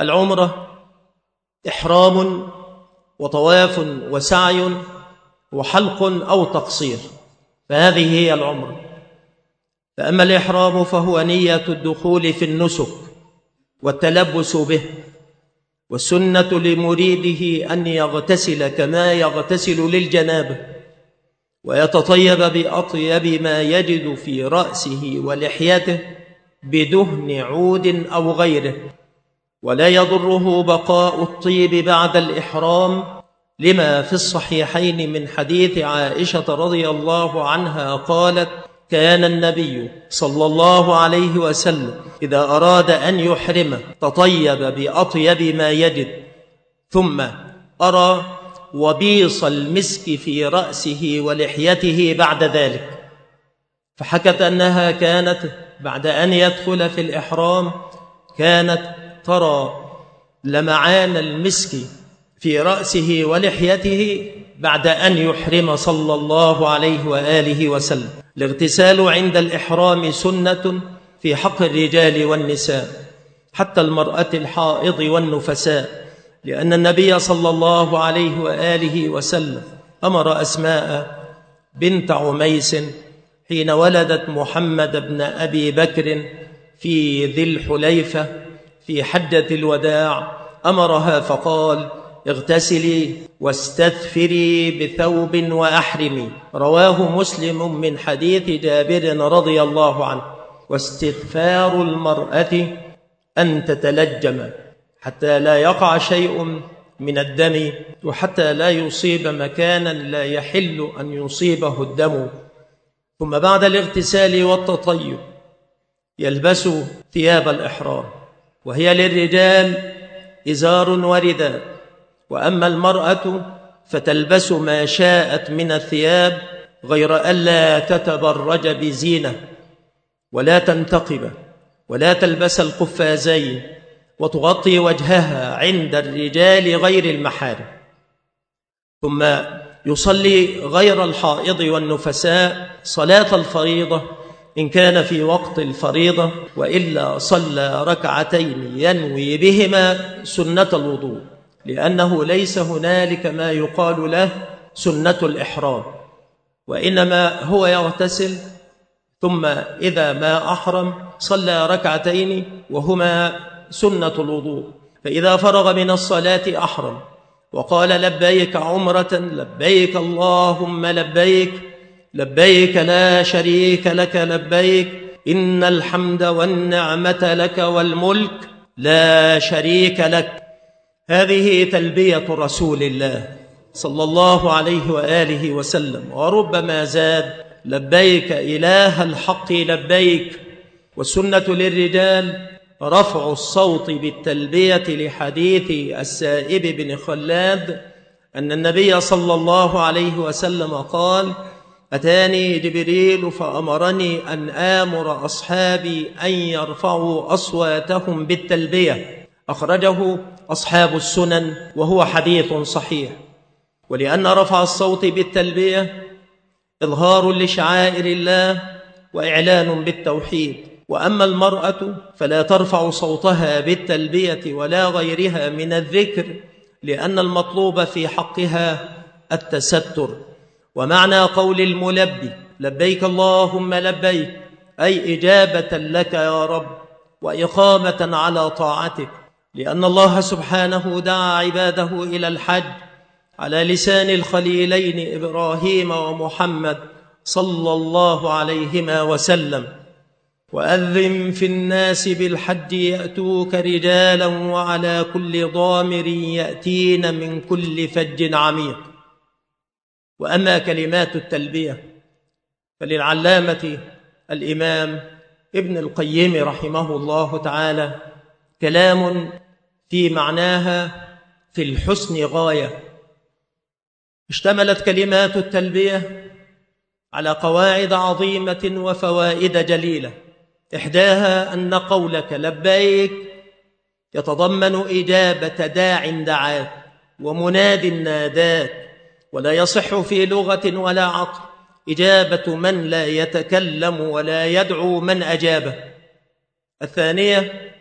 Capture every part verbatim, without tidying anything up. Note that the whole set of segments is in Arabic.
العمرة إحرام وطواف وسعي وحلق أو تقصير، فهذه هي العمرة. فأما الإحرام فهو نية الدخول في النسك والتلبس به، والسنة لمريده أن يغتسل كما يغتسل للجنابة، ويتطيب بأطيب ما يجد في رأسه ولحيته بدهن عود أو غيره، ولا يضره بقاء الطيب بعد الإحرام، لما في الصحيحين من حديث عائشة رضي الله عنها قالت: كان النبي صلى الله عليه وسلم إذا أراد أن يحرم تطيب بأطيب ما يجد، ثم أرى وبيص المسك في رأسه ولحيته بعد ذلك. فحكت أنها كانت بعد أن يدخل في الإحرام كانت ترى لمعان المسك في رأسه ولحيته بعد أن يحرم صلى الله عليه وآله وسلم. الاغتسال عند الإحرام سنة في حق الرجال والنساء، حتى المرأة الحائض والنفساء، لأن النبي صلى الله عليه وآله وسلم أمر أسماء بنت عميس حين ولدت محمد بن أبي بكر في ذي الحليفة في حجة الوداع، أمرها فقال: اغتسلي واستثفري بثوب وأحرمي. رواه مسلم من حديث جابر رضي الله عنه. واستغفار المرأة أن تتلجم حتى لا يقع شيء من الدم، وحتى لا يصيب مكانا لا يحل أن يصيبه الدم. ثم بعد الاغتسال والتطيب يلبس ثياب الإحرام، وهي للرجال إزار ورداء، وأما المرأة فتلبس ما شاءت من الثياب، غير ألا تتبرج بزينة ولا تنتقب ولا تلبس القفازين، وتغطي وجهها عند الرجال غير المحارم. ثم يصلي غير الحائض والنفساء صلاة الفريضة إن كان في وقت الفريضة، وإلا صلى ركعتين ينوي بهما سنة الوضوء، لأنه ليس هنالك ما يقال له سنة الإحرام، وإنما هو يغتسل ثم إذا ما أحرم صلى ركعتين وهما سنة الوضوء. فإذا فرغ من الصلاة أحرم وقال: لبيك عمرة، لبيك اللهم لبيك، لبيك لا شريك لك لبيك، إن الحمد والنعمة لك والملك لا شريك لك. هذه تلبية رسول الله صلى الله عليه وآله وسلم. وربما زاد: لبيك إله الحق لبيك. والسنة للرجال رفع الصوت بالتلبية، لحديث السائب بن خلاد أن النبي صلى الله عليه وسلم قال: أتاني جبريل فأمرني أن آمر أصحابي أن يرفعوا أصواتهم بالتلبية. أخرجه أصحاب السنن وهو حديث صحيح. ولأن رفع الصوت بالتلبية إظهار لشعائر الله وإعلان بالتوحيد. وأما المرأة فلا ترفع صوتها بالتلبية ولا غيرها من الذكر، لأن المطلوب في حقها التستر. ومعنى قول الملبي: لبيك اللهم لبيك، أي إجابة لك يا رب وإقامة على طاعتك، لأن الله سبحانه دعا عباده إلى الحج على لسان الخليلين إبراهيم ومحمد صلى الله عليهما وسلم: وأذن في الناس بالحج يأتوك رجالا وعلى كل ضامر يأتين من كل فج عميق. وأما كلمات التلبية فللعلامة الإمام ابن القيم رحمه الله تعالى كلام في معناها في الحسن غاية. اشتملت كلمات التلبية على قواعد عظيمة وفوائد جليلة، إحداها أن قولك لبيك يتضمن إجابة داع دعاك ومناد ناداك، ولا يصح في لغة ولا عقل إجابة من لا يتكلم ولا يدعو من أجابه. الثانية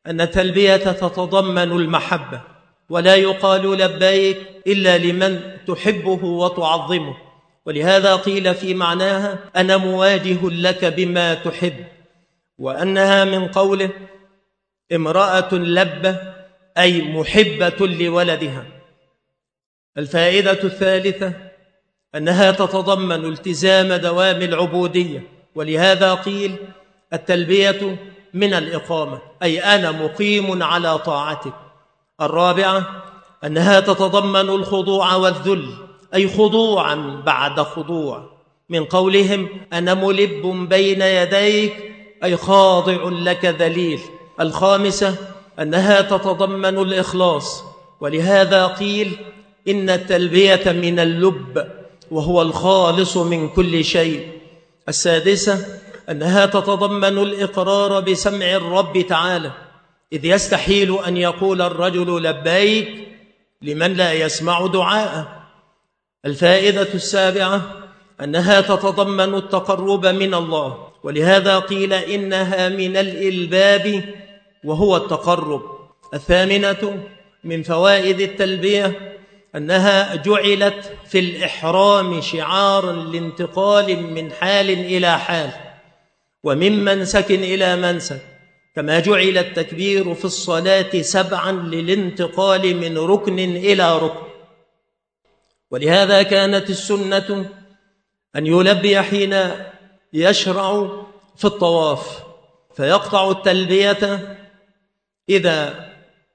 أن التلبية تتضمن المحبة، ولا يقال لبيك إلا لمن تحبه وتعظمه، ولهذا قيل في معناها أنا مواجه لك بما تحب، وأنها من قوله امرأة لبة أي محبة لولدها. الفائدة الثالثة أنها تتضمن التزام دوام العبودية، ولهذا قيل التلبية من الإقامة أي أنا مقيم على طاعتك. الرابعة أنها تتضمن الخضوع والذل أي خضوعا بعد خضوع، من قولهم أنا ملب بين يديك أي خاضع لك ذليل. الخامسة أنها تتضمن الإخلاص، ولهذا قيل إن التلبية من اللب وهو الخالص من كل شيء. السادسة أنها تتضمن الإقرار بسمع الرب تعالى، إذ يستحيل أن يقول الرجل لبيك لمن لا يسمع دعاءه. الفائدة السابعة أنها تتضمن التقرب من الله، ولهذا قيل إنها من الإلباب وهو التقرب. الثامنة من فوائد التلبية أنها جعلت في الإحرام شعارا لانتقال من حال إلى حال ومن منسك إلى منسك، كما جعل التكبير في الصلاة سبعا للانتقال من ركن إلى ركن. ولهذا كانت السنة أن يلبي حين يشرع في الطواف، فيقطع التلبية إذا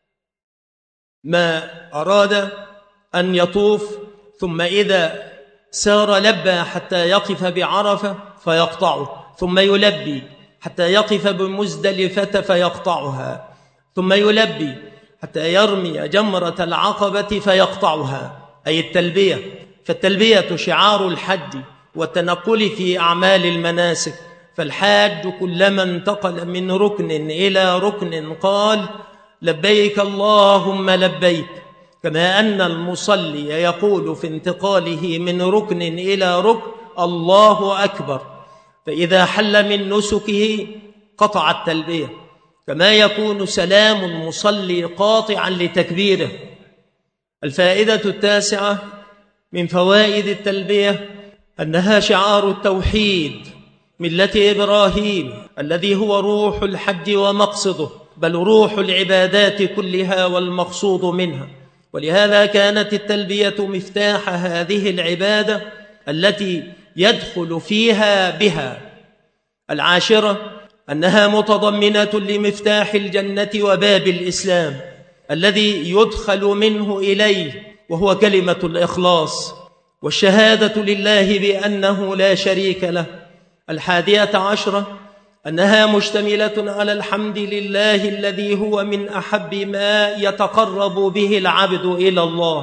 ما أراد أن يطوف، ثم إذا سار لبى حتى يقف بعرفة فيقطعه، ثم يلبي حتى يقف بمزدلفة فيقطعها، ثم يلبي حتى يرمي جمرة العقبة فيقطعها، أي التلبية. فالتلبية شعار الحج والتنقل في أعمال المناسك، فالحاج كلما انتقل من ركن إلى ركن قال لبيك اللهم لبيك، كما أن المصلي يقول في انتقاله من ركن إلى ركن الله أكبر، فإذا حل من نسكه قطع التلبية، كما يكون سلام المصلي قاطعا لتكبيره. الفائدة التاسعة من فوائد التلبية أنها شعار التوحيد، ملة إبراهيم الذي هو روح الحج ومقصده، بل روح العبادات كلها والمقصود منها. ولهذا كانت التلبية مفتاح هذه العبادة التي يدخل فيها بها. العاشرة أنها متضمنة لمفتاح الجنة وباب الإسلام الذي يدخل منه إليه، وهو كلمة الإخلاص والشهادة لله بأنه لا شريك له. الحادية عشرة أنها مشتملة على الحمد لله الذي هو من أحب ما يتقرب به العبد إلى الله،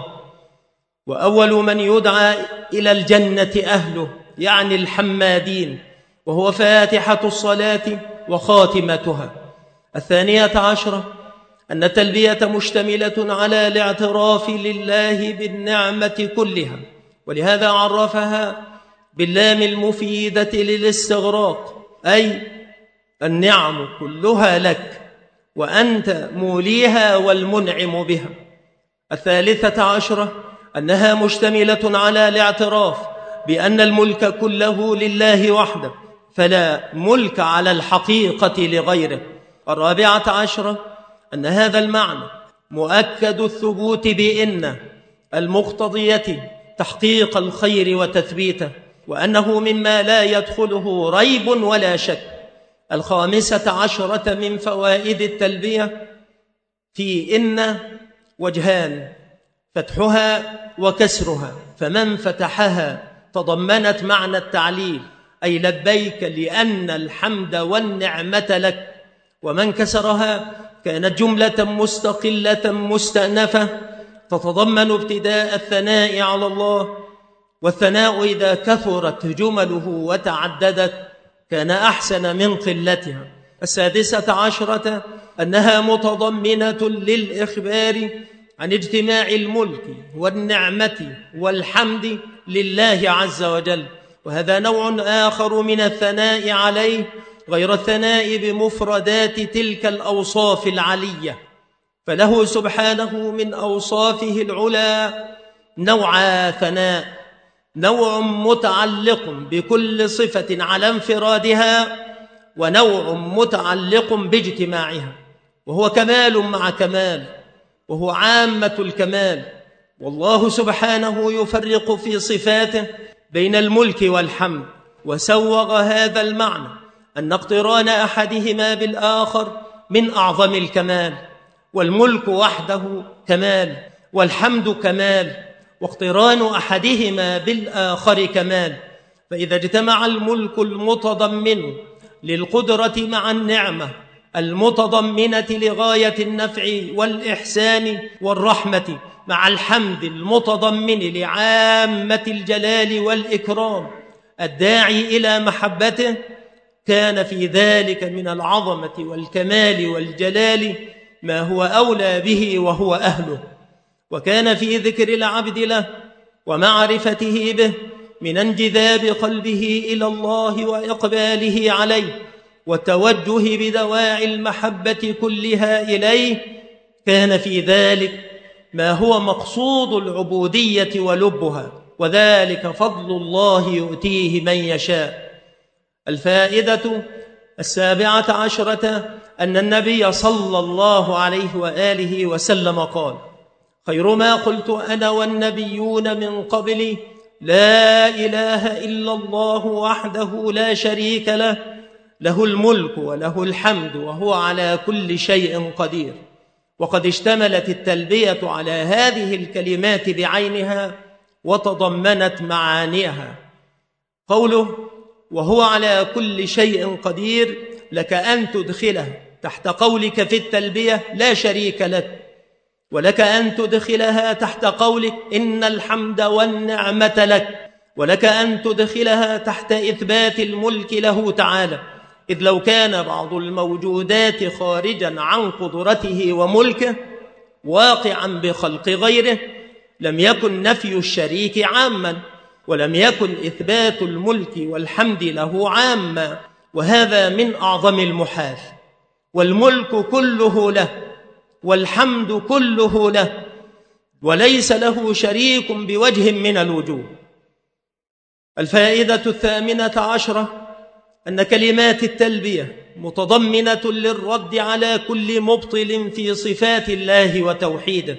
وأول من يدعى إلى الجنة أهله يعني الحمادين، وهو فاتحة الصلاة وخاتمتها. الثانية عشرة أن التلبية مشتملة على الاعتراف لله بالنعمة كلها، ولهذا عرفها باللام المفيدة للاستغراق، أي النعم كلها لك وأنت موليها والمنعم بها. الثالثة عشرة أنها مشتملة على الاعتراف بأن الملك كله لله وحده، فلا ملك على الحقيقة لغيره. الرابعة عشرة أن هذا المعنى مؤكد الثبوت بإن المقتضية تحقيق الخير وتثبيته، وأنه مما لا يدخله ريب ولا شك. الخامسة عشرة من فوائد التلبية في إن وجهان، فتحها وكسرها، فمن فتحها تضمنت معنى التعليل أي لبيك لأن الحمد والنعمة لك، ومن كسرها كانت جملة مستقلة مستأنفة تتضمن ابتداء الثناء على الله، والثناء إذا كثرت جمله وتعددت كان أحسن من قلتها. السادسة عشرة أنها متضمنة للإخبار عن اجتماع الملك والنعمة والحمد لله عز وجل، وهذا نوع آخر من الثناء عليه غير الثناء بمفردات تلك الأوصاف العلية، فله سبحانه من أوصافه العلى نوع ثناء، نوع متعلق بكل صفة على انفرادها، ونوع متعلق باجتماعها، وهو كمال مع كمال، وهو عامة الكمال. والله سبحانه يفرق في صفاته بين الملك والحمد، وسوغ هذا المعنى أن اقتران أحدهما بالآخر من أعظم الكمال، والملك وحده كمال والحمد كمال، واقتران أحدهما بالآخر كمال. فإذا اجتمع الملك المتضمن للقدرة مع النعمة المتضمنة لغاية النفع والإحسان والرحمة مع الحمد المتضمن لعامة الجلال والإكرام الداعي إلى محبته، كان في ذلك من العظمة والكمال والجلال ما هو أولى به وهو أهله. وكان في ذكر العبد له ومعرفته به من انجذاب قلبه إلى الله وإقباله عليه والتوجه بدواعي المحبة كلها إليه، كان في ذلك ما هو مقصود العبودية ولبها، وذلك فضل الله يؤتيه من يشاء. الفائدة السابعة عشرة أن النبي صلى الله عليه وآله وسلم قال: خير ما قلت أنا والنبيون من قبلي لا إله إلا الله وحده لا شريك له، له الملك وله الحمد وهو على كل شيء قدير. وقد اشتملت التلبية على هذه الكلمات بعينها وتضمنت معانيها. قوله وهو على كل شيء قدير لك أن تدخله تحت قولك في التلبية لا شريك لك، ولك أن تدخلها تحت قولك إن الحمد والنعمة لك، ولك أن تدخلها تحت إثبات الملك له تعالى، إذ لو كان بعض الموجودات خارجا عن قدرته وملكه واقعا بخلق غيره لم يكن نفي الشريك عاما، ولم يكن إثبات الملك والحمد له عاما، وهذا من أعظم المحال. والملك كله له والحمد كله له، وليس له شريك بوجه من الوجوه. الفائدة الثامنة عشرة أن كلمات التلبية متضمنة للرد على كل مبطل في صفات الله وتوحيده،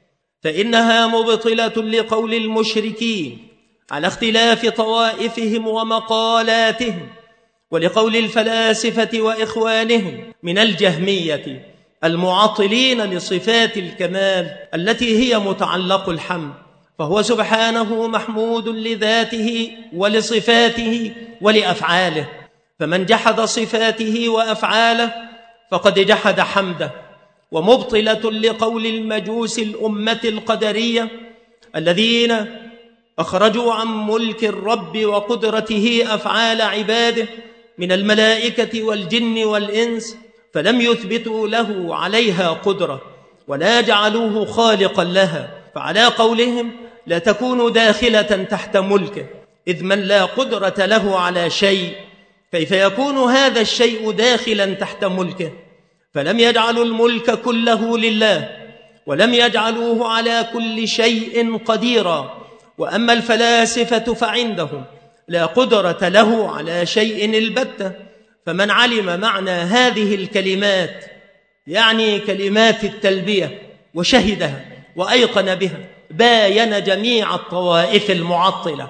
فإنها مبطلة لقول المشركين على اختلاف طوائفهم ومقالاتهم، ولقول الفلاسفة وإخوانهم من الجهمية المعطلين لصفات الكمال التي هي متعلق الحمد، فهو سبحانه محمود لذاته ولصفاته ولأفعاله، فمن جحد صفاته وأفعاله فقد جحد حمده. ومبطلة لقول المجوس الأمة القدرية الذين أخرجوا عن ملك الرب وقدرته أفعال عباده من الملائكة والجن والإنس، فلم يثبتوا له عليها قدرة ولا جعلوه خالقا لها، فعلى قولهم لا تكون داخلة تحت ملكه، إذ من لا قدرة له على شيء كيف يكون هذا الشيء داخلا تحت ملكه؟ فلم يجعلوا الملك كله لله، ولم يجعلوه على كل شيء قديرا. وأما الفلاسفة فعندهم لا قدرة له على شيء البتة، فمن علم معنى هذه الكلمات يعني كلمات التلبية وشهدها وأيقن بها باين جميع الطوائف المعطلة.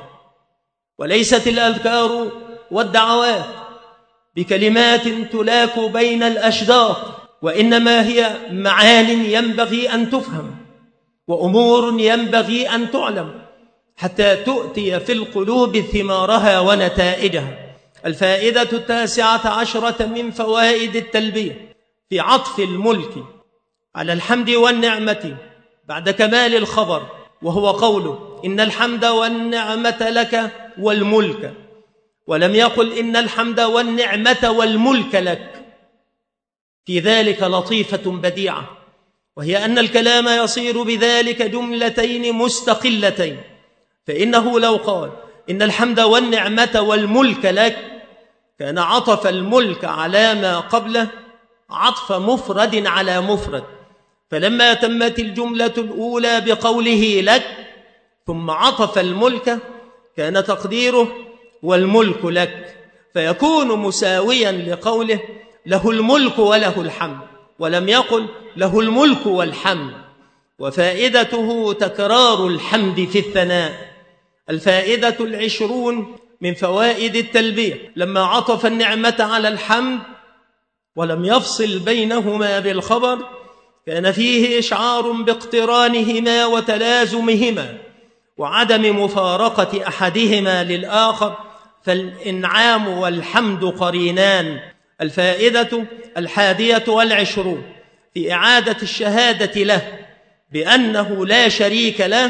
وليست الأذكار والدعوات بكلمات تلاك بين الأشداق، وإنما هي معان ينبغي أن تفهم وأمور ينبغي أن تعلم حتى تؤتي في القلوب ثمارها ونتائجها. الفائدة التاسعة عشرة من فوائد التلبية في عطف الملك على الحمد والنعمة بعد كمال الخبر، وهو قوله إن الحمد والنعمة لك والملك، ولم يقل إن الحمد والنعمة والملك لك. في ذلك لطيفة بديعة، وهي أن الكلام يصير بذلك جملتين مستقلتين، فإنه لو قال إن الحمد والنعمة والملك لك كان عطف الملك على ما قبله عطف مفرد على مفرد، فلما تمت الجملة الأولى بقوله لك ثم عطف الملك كان تقديره والملك لك، فيكون مساويا لقوله له الملك وله الحمد، ولم يقل له الملك والحمد. وفائدته تكرار الحمد في الثناء. الفائدة العشرون من فوائد التلبية لما عطف النعمة على الحمد ولم يفصل بينهما بالخبر كان فيه إشعار باقترانهما وتلازمهما وعدم مفارقة أحدهما للآخر، فالإنعام والحمد قرينان. الفائدة الحادية والعشرون في إعادة الشهادة له بأنه لا شريك له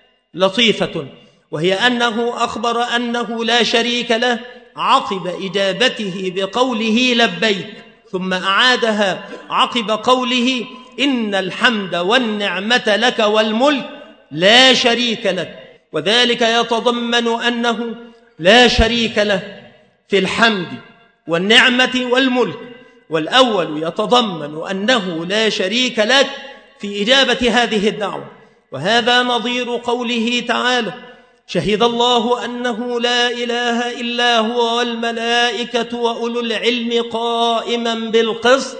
لطيفة، وهي أنه أخبر أنه لا شريك له عقب إجابته بقوله لبيك، ثم أعادها عقب قوله إن الحمد والنعمة لك والملك لا شريك لك، وذلك يتضمن أنه لا شريك له في الحمد والنعمة والملك، والأول يتضمن أنه لا شريك لك في إجابة هذه الدعوة، وهذا نظير قوله تعالى شهد الله أنه لا إله إلا هو والملائكة وأولو العلم قائما بالقسط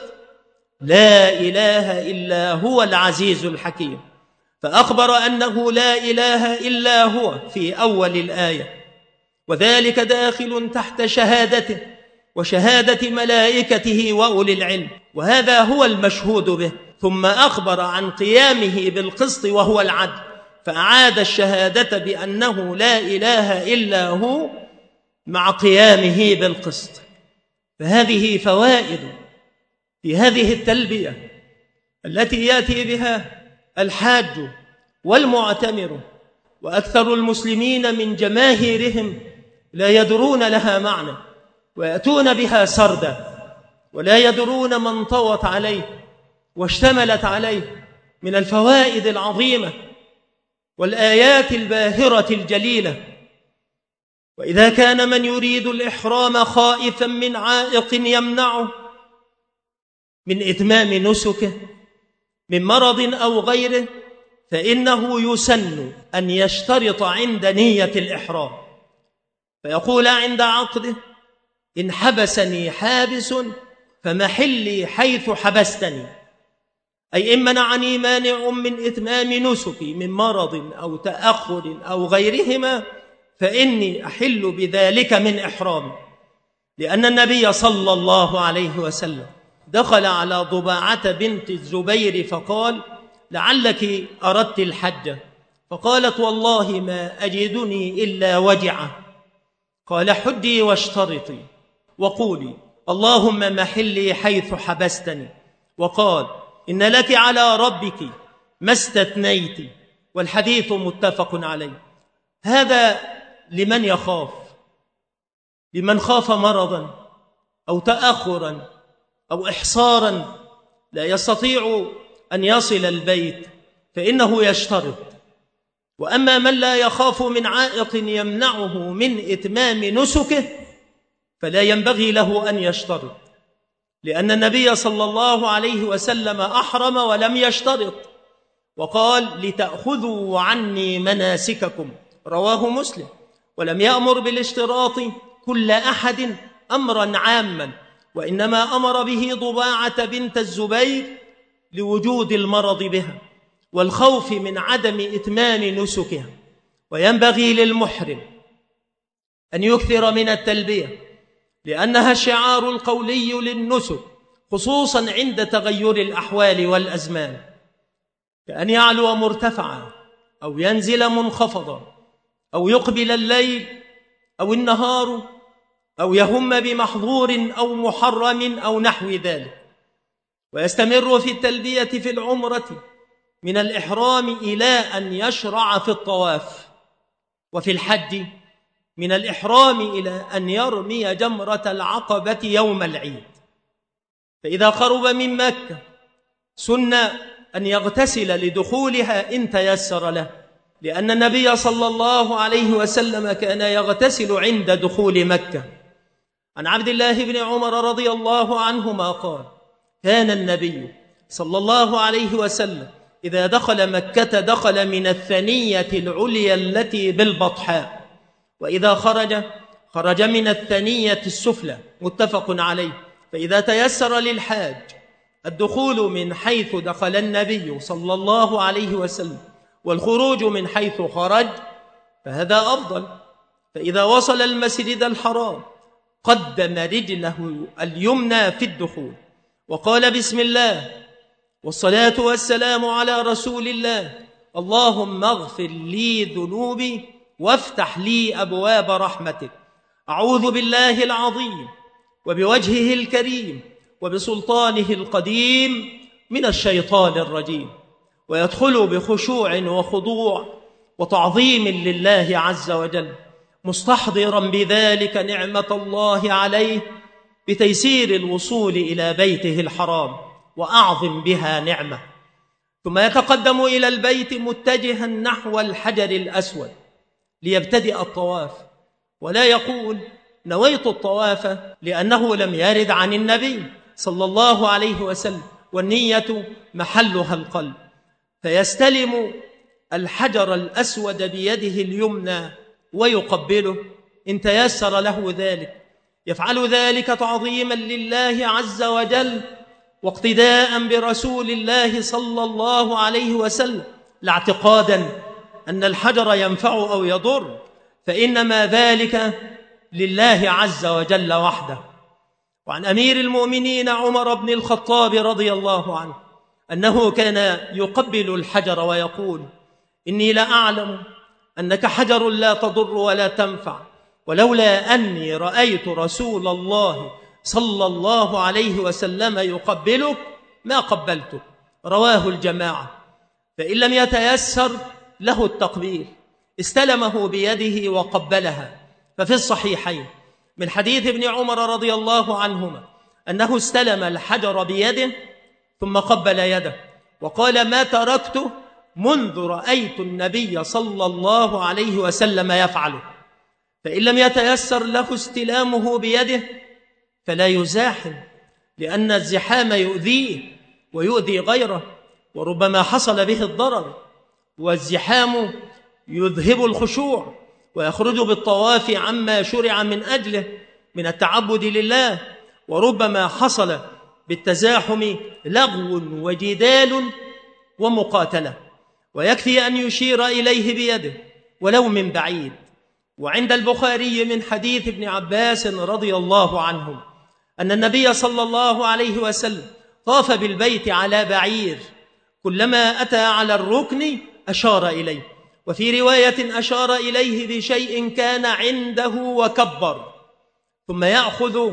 لا إله إلا هو العزيز الحكيم، فأخبر أنه لا إله إلا هو في أول الآية، وذلك داخل تحت شهادته وشهادة ملائكته وأولي العلم، وهذا هو المشهود به. ثم أخبر عن قيامه بالقسط وهو العدل، فأعاد الشهادة بأنه لا إله إلا هو مع قيامه بالقسط. فهذه فوائد في هذه التلبية التي يأتي بها الحاج والمعتمر، وأكثر المسلمين من جماهيرهم لا يدرون لها معنى ويأتون بها سردا ولا يدرون ما انطوت عليه واشتملت عليه من الفوائد العظيمة والآيات الباهرة الجليلة. وإذا كان من يريد الإحرام خائفا من عائق يمنعه من إتمام نسكه من مرض أو غيره، فإنه يسن أن يشترط عند نية الإحرام فيقول عند عقده إن حبسني حابس فمحلي حيث حبستني، أي إن منعني مانع من إتمام نسكي من مرض أو تأخر أو غيرهما فإني أحل بذلك من إحرامي. لأن النبي صلى الله عليه وسلم دخل على ضباعة بنت الزبير فقال لعلك أردت الحج، فقالت والله ما أجدني إلا وجعة. قال حجي واشترطي وقولي اللهم محلي حيث حبستني، وقال إن لك على ربك ما استثنيت، والحديث متفق عليه. هذا لمن يخاف، لمن خاف مرضا أو تأخرا أو إحصارا لا يستطيع أن يصل البيت فإنه يشترط. وأما من لا يخاف من عائق يمنعه من إتمام نسكه فلا ينبغي له أن يشترط، لأن النبي صلى الله عليه وسلم أحرم ولم يشترط وقال لتأخذوا عني مناسككم، رواه مسلم، ولم يأمر بالاشتراط كل أحد أمرا عاما، وإنما أمر به ضباعة بنت الزبير لوجود المرض بها والخوف من عدم إتمام نسكها. وينبغي للمحرم أن يكثر من التلبية لأنها الشعار القولي للنسك، خصوصا عند تغير الأحوال والأزمان، كأن يعلو مرتفعا أو ينزل منخفضا أو يقبل الليل أو النهار أو يهم بمحظور أو محرم أو نحو ذلك. ويستمر في التلبية في العمرة من الإحرام إلى أن يشرع في الطواف، وفي الحج من الإحرام إلى أن يرمي جمرة العقبة يوم العيد. فإذا قرب من مكة سن أن يغتسل لدخولها إن تيسر له، لأن النبي صلى الله عليه وسلم كان يغتسل عند دخول مكة. عن عبد الله بن عمر رضي الله عنهما قال: كان النبي صلى الله عليه وسلم إذا دخل مكة دخل من الثنية العليا التي بالبطحاء، وإذا خرج خرج من الثنية السفلى، متفق عليه. فإذا تيسر للحاج الدخول من حيث دخل النبي صلى الله عليه وسلم والخروج من حيث خرج فهذا أفضل. فإذا وصل المسجد الحرام قدم رجله اليمنى في الدخول وقال: بسم الله والصلاة والسلام على رسول الله، اللهم اغفر لي ذنوبي وافتح لي أبواب رحمتك، أعوذ بالله العظيم وبوجهه الكريم وبسلطانه القديم من الشيطان الرجيم، ويدخل بخشوع وخضوع وتعظيم لله عز وجل، مستحضرا بذلك نعمة الله عليه بتيسير الوصول إلى بيته الحرام وأعظم بها نعمة. ثم يتقدم إلى البيت متجها نحو الحجر الأسود ليبتدئ الطواف، ولا يقول نويت الطواف لأنه لم يرد عن النبي صلى الله عليه وسلم، والنية محلها القلب. فيستلم الحجر الأسود بيده اليمنى ويقبله إن تيسر له ذلك، يفعل ذلك تعظيما لله عز وجل واقتداء برسول الله صلى الله عليه وسلم، لا اعتقادا أن الحجر ينفع أو يضر، فإنما ذلك لله عز وجل وحده. وعن أمير المؤمنين عمر بن الخطاب رضي الله عنه أنه كان يقبل الحجر ويقول: إني لأعلم أنك حجر لا تضر ولا تنفع، ولولا أني رأيت رسول الله صلى الله عليه وسلم يقبلك ما قبلتك. رواه الجماعة. فإن لم يتيسر له التقبيل استلمه بيده وقبلها. ففي الصحيحين من حديث ابن عمر رضي الله عنهما أنه استلم الحجر بيده ثم قبل يده وقال: ما تركته منذ رأيت النبي صلى الله عليه وسلم يفعله. فإن لم يتيسر له استلامه بيده فلا يزاحم، لأن الزحام يؤذيه ويؤذي غيره وربما حصل به الضرر، والزحام يذهب الخشوع ويخرج بالطواف عما شرع من أجله من التعبد لله، وربما حصل بالتزاحم لغو وجدال ومقاتلة، ويكفي أن يشير إليه بيده ولو من بعيد. وعند البخاري من حديث ابن عباس رضي الله عنه أن النبي صلى الله عليه وسلم طاف بالبيت على بعير، كلما أتى على الركن أشار إليه، وفي رواية أشار إليه بشيء كان عنده وكبر، ثم يأخذ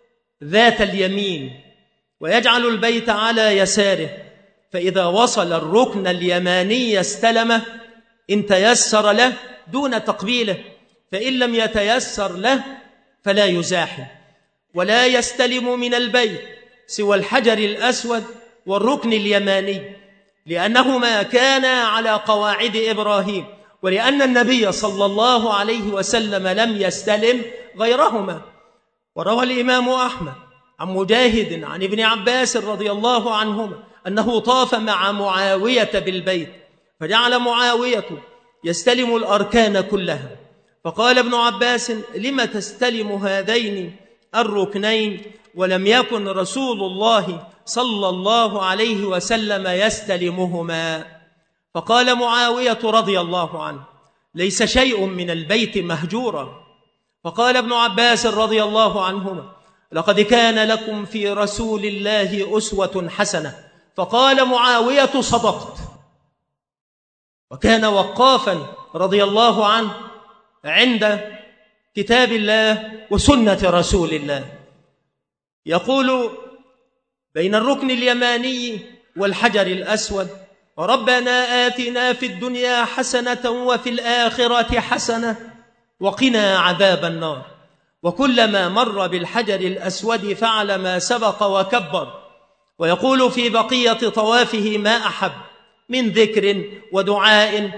ذات اليمين ويجعل البيت على يساره، فإذا وصل الركن اليماني استلمه إن تيسر له دون تقبيله، فإن لم يتيسر له فلا يزاحم، ولا يستلم من البيت سوى الحجر الأسود والركن اليماني، لأنهما كانا على قواعد إبراهيم، ولأن النبي صلى الله عليه وسلم لم يستلم غيرهما. وروى الإمام أحمد عن مجاهد عن ابن عباس رضي الله عنهما أنه طاف مع معاوية بالبيت، فجعل معاوية يستلم الأركان كلها، فقال ابن عباس: لم تستلم هذين الركنين ولم يكن رسول الله صلى الله عليه وسلم يستلمهما؟ فقال معاوية رضي الله عنه: ليس شيء من البيت مهجورا. فقال ابن عباس رضي الله عنهما: لقد كان لكم في رسول الله أسوة حسنة. فقال معاوية: صدقت. وكان وقافا رضي الله عنه عند كتاب الله وسنة رسول الله، يقول بين الركن اليماني والحجر الأسود: ربنا آتنا في الدنيا حسنة وفي الآخرة حسنة وقنا عذاب النار. وكلما مر بالحجر الأسود فعل ما سبق وكبر، ويقول في بقية طوافه ما أحب من ذكر ودعاء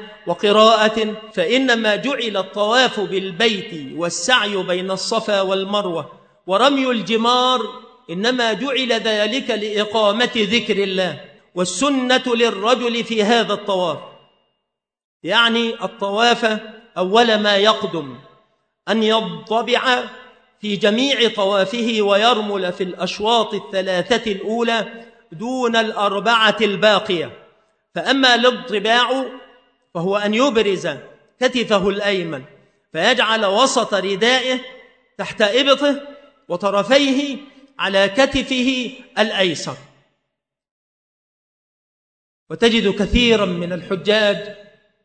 وقراءة، فإنما جعل الطواف بالبيت والسعي بين الصفا والمروة ورمي الجمار إنما جعل ذلك لإقامة ذكر الله، والسنة للرجل في هذا الطواف يعني الطواف أول ما يقدم أن يضطبع في جميع طوافه ويرمل في الأشواط الثلاثة الأولى دون الأربعة الباقية. فأما الاضطباع فهو أن يبرز كتفه الأيمن فيجعل وسط ردائه تحت إبطه وطرفيه على كتفه الأيسر. وتجد كثيرا من الحجاج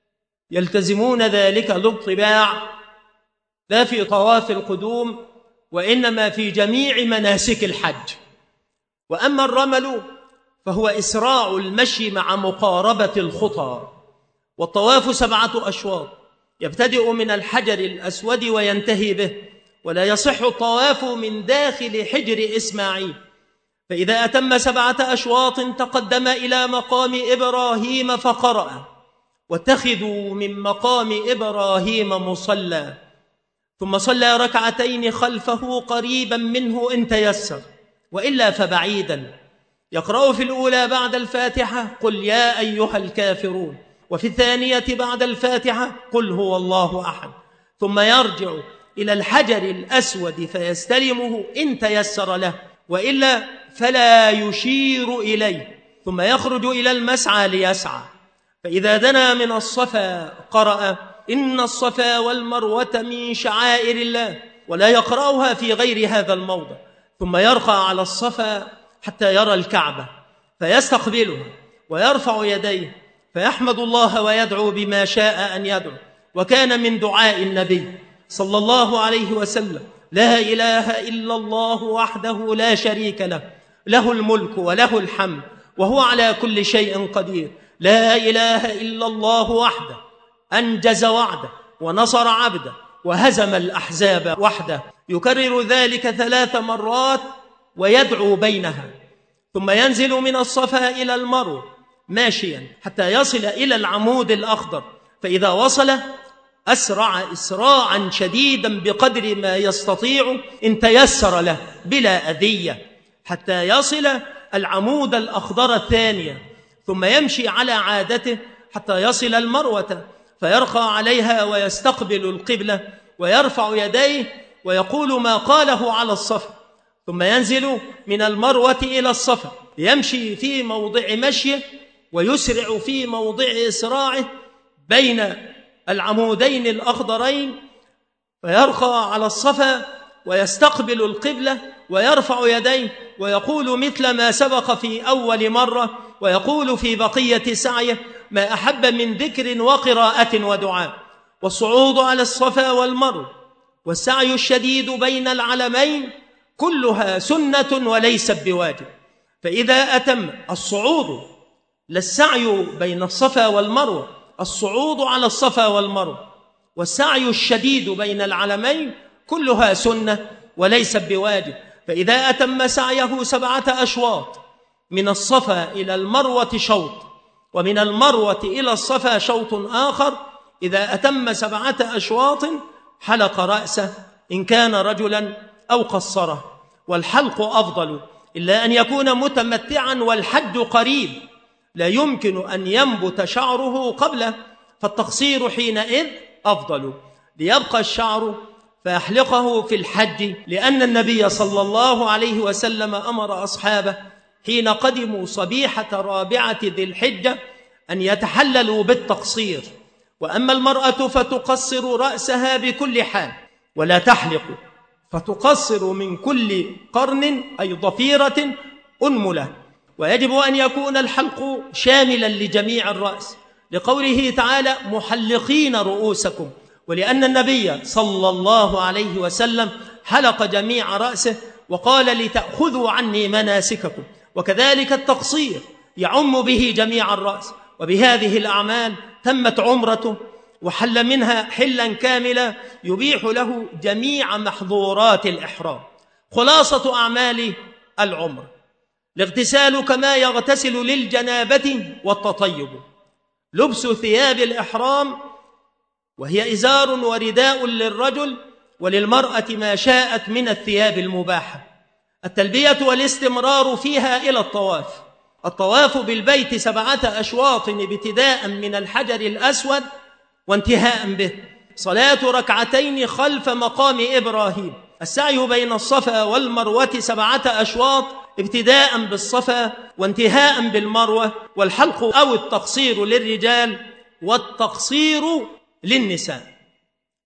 يلتزمون ذلك الاضطباع لا في طواف القدوم وإنما في جميع مناسك الحج. وأما الرمل فهو إسراع المشي مع مقاربة الخطى. والطواف سبعة أشواط يبتدئ من الحجر الأسود وينتهي به، ولا يصح الطواف من داخل حجر إسماعيل. فإذا أتم سبعة أشواط تقدم إلى مقام إبراهيم فقرأ: واتخذوا من مقام إبراهيم مصلى، ثم صلى ركعتين خلفه قريبا منه إن تيسر، وإلا فبعيدا. يقرأ في الأولى بعد الفاتحة قل يا أيها الكافرون، وفي الثانية بعد الفاتحة قل هو الله أحد، ثم يرجع إلى الحجر الأسود فيستلمه إن تيسر له، وإلا فلا يشير إليه، ثم يخرج إلى المسعى ليسعى. فإذا دنا من الصفا قرأ: إن الصفا والمروة من شعائر الله، ولا يقرأها في غير هذا الموضع. ثم يرقى على الصفا حتى يرى الكعبة فيستقبلها ويرفع يديه فيحمد الله ويدعو بما شاء أن يدعو. وكان من دعاء النبي صلى الله عليه وسلم: لا إله إلا الله وحده لا شريك له، له الملك وله الحمد وهو على كل شيء قدير. لا إله إلا الله وحده أنجز وعده ونصر عبده وهزم الأحزاب وحده. يكرر ذلك ثلاث مرات ويدعو بينها، ثم ينزل من الصفا إلى المروة ماشيا حتى يصل إلى العمود الأخضر، فإذا وصل أسرع إسراعا شديدا بقدر ما يستطيع إن تيسر له بلا أذية حتى يصل العمود الأخضر الثانية، ثم يمشي على عادته حتى يصل المروة فيرقى عليها ويستقبل القبلة ويرفع يديه ويقول ما قاله على الصفا، ثم ينزل من المروة إلى الصفا يمشي في موضع مشيه ويسرع في موضع إسراعه بين العمودين الأخضرين، فيرقى على الصفا ويستقبل القبلة ويرفع يديه ويقول مثل ما سبق في أول مرة، ويقول في بقية سعيه ما أحب من ذكر وقراءة ودعاء. والصعود على الصفا والمروة والسعي الشديد بين العلمين كلها سنة وليست بواجب. فإذا أتم الصعود للسعي بين الصفا والمروة، الصعود على الصفا والمروة والسعي الشديد بين العلمين كلها سنة وليست بواجب. فإذا أتم سعيه سبعة أشواط من الصفا إلى المروة شوط، ومن المروة إلى الصفا شوط آخر، إذا أتم سبعة أشواط حلق رأسه إن كان رجلا أو قصره، والحلق أفضل إلا أن يكون متمتعا والحج قريب لا يمكن أن ينبت شعره قبله، فالتقصير حينئذ أفضل. ليبقى الشعر فيحلقه في الحج، لأن النبي صلى الله عليه وسلم أمر أصحابه حين قدموا صبيحة رابعة ذي الحجة أن يتحللوا بالتقصير. وأما المرأة فتقصر رأسها بكل حال ولا تحلق، فتقصر من كل قرن أي ضفيرة أنملة. ويجب أن يكون الحلق شاملا لجميع الرأس، لقوله تعالى محلقين رؤوسكم، ولأن النبي صلى الله عليه وسلم حلق جميع رأسه وقال لتأخذوا عني مناسككم. وكذلك التقصير يعم به جميع الرأس، وبهذه الأعمال تمت عمرته وحل منها حلا كاملا يبيح له جميع محظورات الإحرام. خلاصة أعمال العمر: الاغتسال كما يغتسل للجنابة والتطيب، لبس ثياب الإحرام وهي إزار ورداء للرجل، وللمرأة ما شاءت من الثياب المباحة. التلبية والاستمرار فيها إلى الطواف. الطواف بالبيت سبعة أشواط ابتداء من الحجر الأسود وانتهاء به. صلاة ركعتين خلف مقام إبراهيم. السعي بين الصفا والمروة سبعة أشواط ابتداء بالصفا وانتهاء بالمروة. والحلق أو التقصير للرجال والتقصير للنساء.